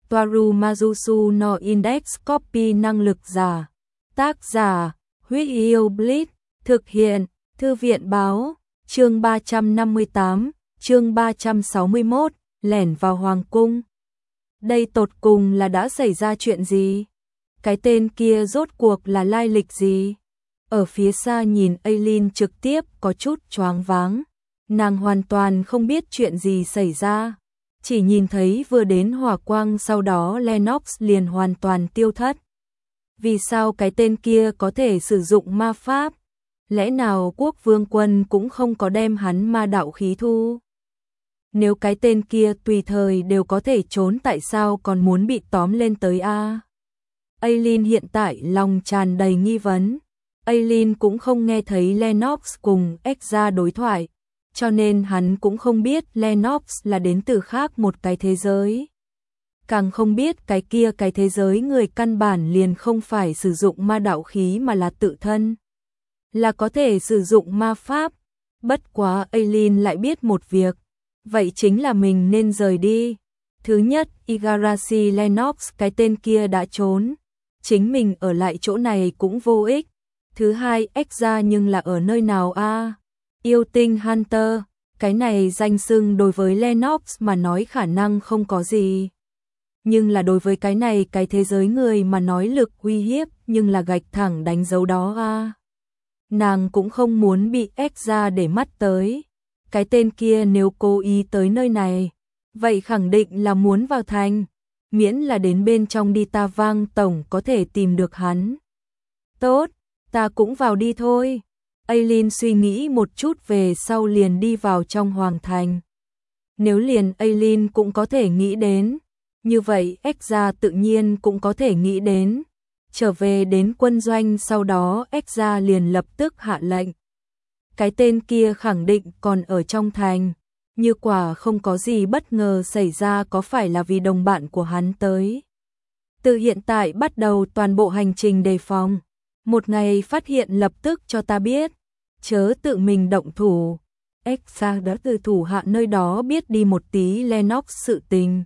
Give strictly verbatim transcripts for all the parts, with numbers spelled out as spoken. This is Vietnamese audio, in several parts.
Toaru Majusu no Index Copy năng lực giả. Tác giả, Huyết Yêu Blitz, thực hiện, Thư viện báo, chương ba trăm năm mươi tám, chương ba trăm sáu mươi mốt, lẻn vào hoàng cung. Đây tột cùng là đã xảy ra chuyện gì? Cái tên kia rốt cuộc là lai lịch gì? Ở phía xa nhìn Aileen trực tiếp có chút choáng váng. Nàng hoàn toàn không biết chuyện gì xảy ra. Chỉ nhìn thấy vừa đến hỏa quang sau đó Lennox liền hoàn toàn tiêu thất. Vì sao cái tên kia có thể sử dụng ma pháp? Lẽ nào quốc vương quân cũng không có đem hắn ma đạo khí thu? Nếu cái tên kia tùy thời đều có thể trốn tại sao còn muốn bị tóm lên tới a? Aileen hiện tại lòng tràn đầy nghi vấn. Aileen cũng không nghe thấy Lennox cùng Exra đối thoại, cho nên hắn cũng không biết Lennox là đến từ khác một cái thế giới. Càng không biết cái kia cái thế giới người căn bản liền không phải sử dụng ma đạo khí mà là tự thân. Là có thể sử dụng ma pháp. Bất quá Aileen lại biết một việc. Vậy chính là mình nên rời đi. Thứ nhất, Igarashi Lennox cái tên kia đã trốn. Chính mình ở lại chỗ này cũng vô ích. Thứ hai, Exra nhưng là ở nơi nào a? À? Yêu tinh Hunter. Cái này danh xưng đối với Lennox mà nói khả năng không có gì. Nhưng là đối với cái này cái thế giới người mà nói lực uy hiếp nhưng là gạch thẳng đánh dấu đó a. À? Nàng cũng không muốn bị Exra để mắt tới. Cái tên kia nếu cố ý tới nơi này, vậy khẳng định là muốn vào thành. Miễn là đến bên trong đi ta Vang tổng có thể tìm được hắn. Tốt, ta cũng vào đi thôi. Aileen suy nghĩ một chút về sau liền đi vào trong hoàng thành. Nếu liền Aileen cũng có thể nghĩ đến, như vậy Exra tự nhiên cũng có thể nghĩ đến. Trở về đến quân doanh sau đó Exra liền lập tức hạ lệnh. Cái tên kia khẳng định còn ở trong thành. Như quả không có gì bất ngờ xảy ra có phải là vì đồng bạn của hắn tới. Từ hiện tại bắt đầu toàn bộ hành trình đề phòng. Một ngày phát hiện lập tức cho ta biết. Chớ tự mình động thủ. Exra đã từ thủ hạ nơi đó biết đi một tí Lennox sự tình.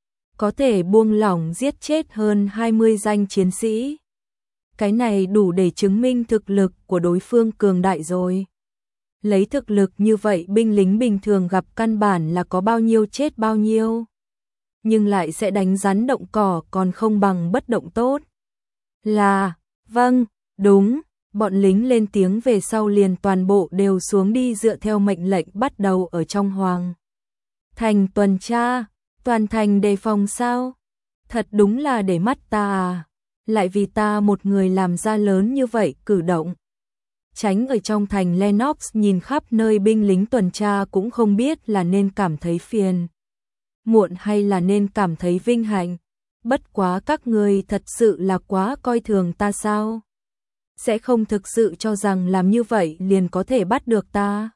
Có thể buông lỏng giết chết hơn hai mươi danh chiến sĩ. Cái này đủ để chứng minh thực lực của đối phương cường đại rồi. Lấy thực lực như vậy binh lính bình thường gặp căn bản là có bao nhiêu chết bao nhiêu. Nhưng lại sẽ đánh rắn động cỏ còn không bằng bất động tốt. Là, vâng, đúng, bọn lính lên tiếng về sau liền toàn bộ đều xuống đi dựa theo mệnh lệnh bắt đầu ở trong hoàng thành tuần tra, toàn thành đề phòng sao? Thật đúng là để mắt ta à, lại vì ta một người làm ra lớn như vậy cử động. Tránh ở trong thành Lennox nhìn khắp nơi binh lính tuần tra cũng không biết là nên cảm thấy phiền muộn hay là nên cảm thấy vinh hạnh. Bất quá các người thật sự là quá coi thường ta sao? Sẽ không thực sự cho rằng làm như vậy liền có thể bắt được ta.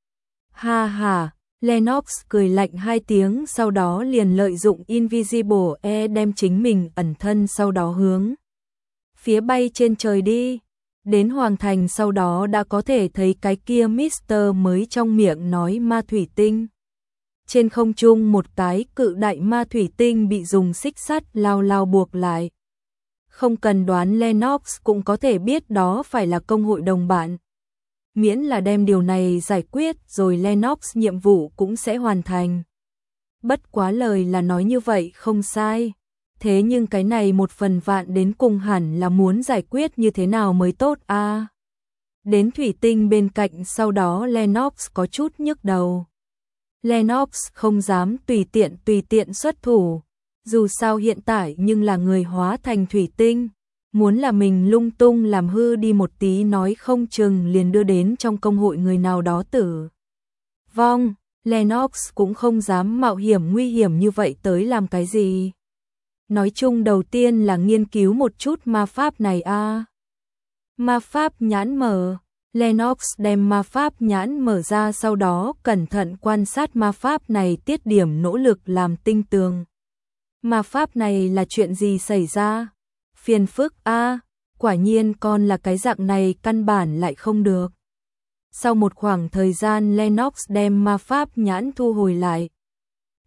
Ha ha, Lennox cười lạnh hai tiếng sau đó liền lợi dụng Invisible E đem chính mình ẩn thân sau đó hướng phía bay trên trời đi. Đến hoàng thành sau đó đã có thể thấy cái kia Mister mới trong miệng nói ma thủy tinh. Trên không trung một cái cự đại ma thủy tinh bị dùng xích sắt lao lao buộc lại. Không cần đoán Lennox cũng có thể biết đó phải là công hội đồng bạn. Miễn là đem điều này giải quyết rồi Lennox nhiệm vụ cũng sẽ hoàn thành. Bất quá lời là nói như vậy không sai. Thế nhưng cái này một phần vạn đến cùng hẳn là muốn giải quyết như thế nào mới tốt a? À, đến thủy tinh bên cạnh sau đó Lennox có chút nhức đầu. Lennox không dám tùy tiện tùy tiện xuất thủ. Dù sao hiện tại nhưng là người hóa thành thủy tinh. Muốn là mình lung tung làm hư đi một tí nói không chừng liền đưa đến trong công hội người nào đó tử vong. Lennox cũng không dám mạo hiểm nguy hiểm như vậy tới làm cái gì. Nói chung đầu tiên là nghiên cứu một chút ma pháp này a. À. Ma pháp nhãn mở. Lennox đem ma pháp nhãn mở ra sau đó cẩn thận quan sát ma pháp này tiết điểm nỗ lực làm tinh tường. Ma pháp này là chuyện gì xảy ra? Phiền phức a, à, quả nhiên con là cái dạng này căn bản lại không được. Sau một khoảng thời gian Lennox đem ma pháp nhãn thu hồi lại.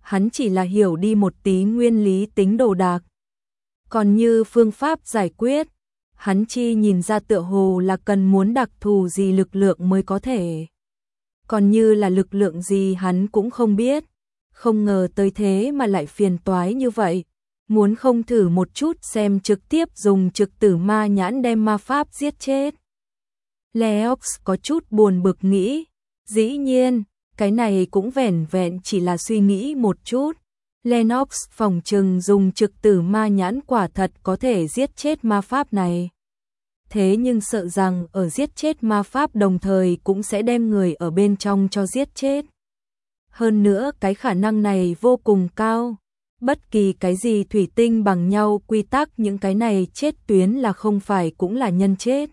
hắn chỉ là hiểu đi một tí nguyên lý tính đồ đạc. Còn như phương pháp giải quyết, hắn chi nhìn ra tựa hồ là cần muốn đặc thù gì lực lượng mới có thể. Còn như là lực lượng gì hắn cũng không biết, không ngờ tới thế mà lại phiền toái như vậy. Muốn không thử một chút xem trực tiếp dùng trực tử ma nhãn đem ma pháp giết chết. Leox có chút buồn bực nghĩ, dĩ nhiên, cái này cũng vẻn vẹn chỉ là suy nghĩ một chút. Lennox phòng trừng dùng trực tử ma nhãn quả thật có thể giết chết ma pháp này. Thế nhưng sợ rằng ở giết chết ma pháp đồng thời cũng sẽ đem người ở bên trong cho giết chết. Hơn nữa cái khả năng này vô cùng cao. Bất kỳ cái gì thủy tinh bằng nhau quy tắc những cái này chết tuyến là không phải cũng là nhân chết.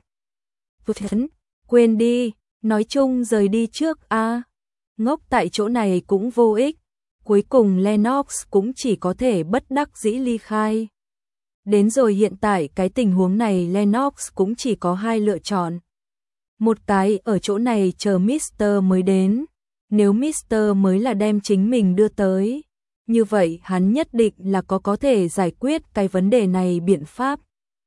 Quên đi, nói chung rời đi trước a. À. Ngốc tại chỗ này cũng vô ích. Cuối cùng Lennox cũng chỉ có thể bất đắc dĩ ly khai. Đến rồi hiện tại cái tình huống này Lennox cũng chỉ có hai lựa chọn. Một cái ở chỗ này chờ Mister mới đến. Nếu Mister mới là đem chính mình đưa tới, như vậy hắn nhất định là có có thể giải quyết cái vấn đề này biện pháp.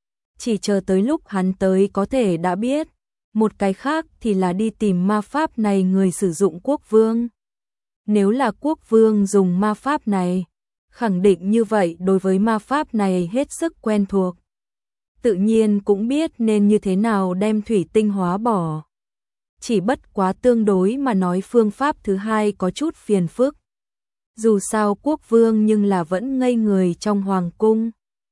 Chỉ chờ tới lúc hắn tới có thể đã biết. Một cái khác thì là đi tìm ma pháp này người sử dụng quốc vương. Nếu là quốc vương dùng ma pháp này, khẳng định như vậy đối với ma pháp này hết sức quen thuộc. Tự nhiên cũng biết nên như thế nào đem thủy tinh hóa bỏ. Chỉ bất quá tương đối mà nói phương pháp thứ hai có chút phiền phức. Dù sao quốc vương nhưng là vẫn ngây người trong hoàng cung.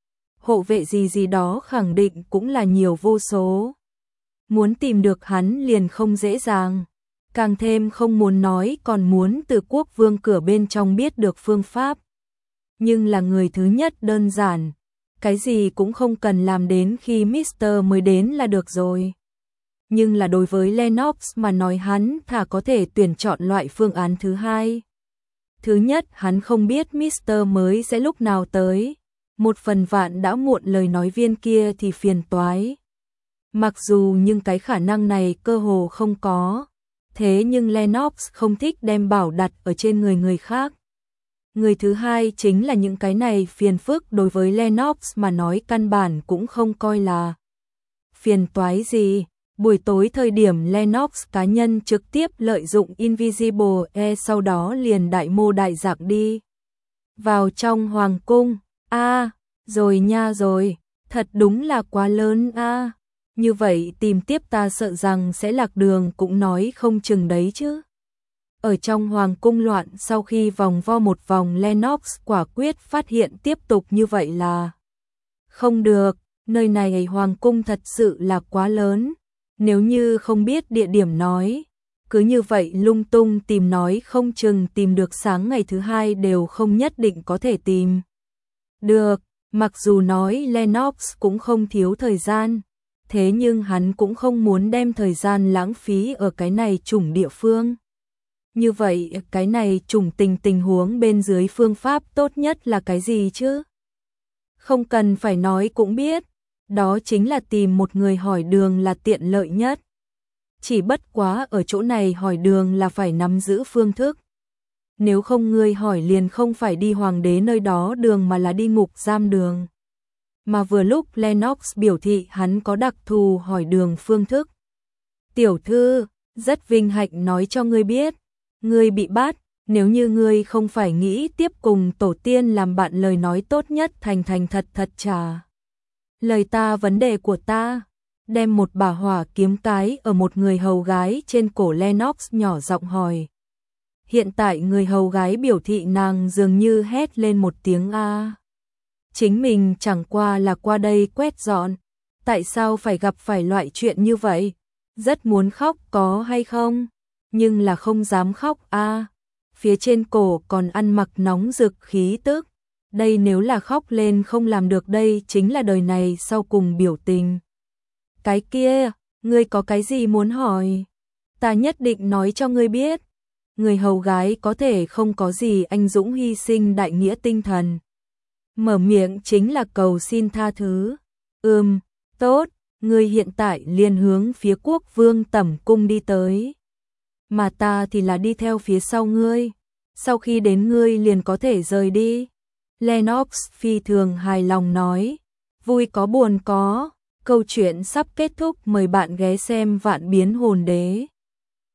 Hộ vệ gì gì đó khẳng định cũng là nhiều vô số. Muốn tìm được hắn liền không dễ dàng. Càng thêm không muốn nói còn muốn từ quốc vương cửa bên trong biết được phương pháp. Nhưng là người thứ nhất đơn giản. Cái gì cũng không cần làm đến khi Mister mới đến là được rồi. Nhưng là đối với Lennox mà nói hắn thà có thể tuyển chọn loại phương án thứ hai. Thứ nhất hắn không biết Mister mới sẽ lúc nào tới. Một phần vạn đã muộn lời nói viên kia thì phiền toái. Mặc dù nhưng cái khả năng này cơ hồ không có. Thế nhưng Lennox không thích đem bảo đặt ở trên người người khác. Người thứ hai chính là những cái này phiền phức đối với Lennox mà nói căn bản cũng không coi là phiền toái gì. Buổi tối thời điểm Lennox cá nhân trực tiếp lợi dụng Invisible E sau đó liền đại mô đại dạng đi. Vào trong hoàng cung, a à, rồi nha rồi, thật đúng là quá lớn a à. Như vậy tìm tiếp ta sợ rằng sẽ lạc đường cũng nói không chừng đấy chứ. Ở trong hoàng cung loạn sau khi vòng vo một vòng Lennox quả quyết phát hiện tiếp tục như vậy là không được, nơi này hoàng cung thật sự là quá lớn. Nếu như không biết địa điểm nói, cứ như vậy lung tung tìm nói không chừng tìm được sáng ngày thứ hai đều không nhất định có thể tìm được. Mặc dù nói Lennox cũng không thiếu thời gian, thế nhưng hắn cũng không muốn đem thời gian lãng phí ở cái này chủng địa phương. Như vậy cái này chủng tình tình huống bên dưới phương pháp tốt nhất là cái gì chứ? Không cần phải nói cũng biết. Đó chính là tìm một người hỏi đường là tiện lợi nhất. Chỉ bất quá ở chỗ này hỏi đường là phải nắm giữ phương thức. Nếu không người hỏi liền không phải đi hoàng đế nơi đó đường mà là đi ngục giam đường. Mà vừa lúc Lennox biểu thị hắn có đặc thù hỏi đường phương thức. Tiểu thư, rất vinh hạnh nói cho ngươi biết. Ngươi bị bắt, nếu như ngươi không phải nghĩ tiếp cùng tổ tiên làm bạn lời nói tốt nhất thành thành thật thật trả lời ta vấn đề của ta, đem một bả hỏa kiếm cái ở một người hầu gái trên cổ Lennox nhỏ giọng hỏi. Hiện tại người hầu gái biểu thị nàng dường như hét lên một tiếng a. Chính mình chẳng qua là qua đây quét dọn, tại sao phải gặp phải loại chuyện như vậy? Rất muốn khóc có hay không? Nhưng là không dám khóc a. Phía trên cổ còn ăn mặc nóng rực khí tức. Đây nếu là khóc lên không làm được đây chính là đời này sau cùng biểu tình. Cái kia, ngươi có cái gì muốn hỏi? Ta nhất định nói cho ngươi biết. Người hầu gái có thể không có gì anh dũng hy sinh đại nghĩa tinh thần. Mở miệng chính là cầu xin tha thứ. Ừm, tốt, ngươi hiện tại liền hướng phía quốc vương tẩm cung đi tới. Mà ta thì là đi theo phía sau ngươi. sau khi đến ngươi liền có thể rời đi. Lennox phi thường hài lòng nói, vui có buồn có, câu chuyện sắp kết thúc, mời bạn ghé xem Vạn Biến Hồn Đế.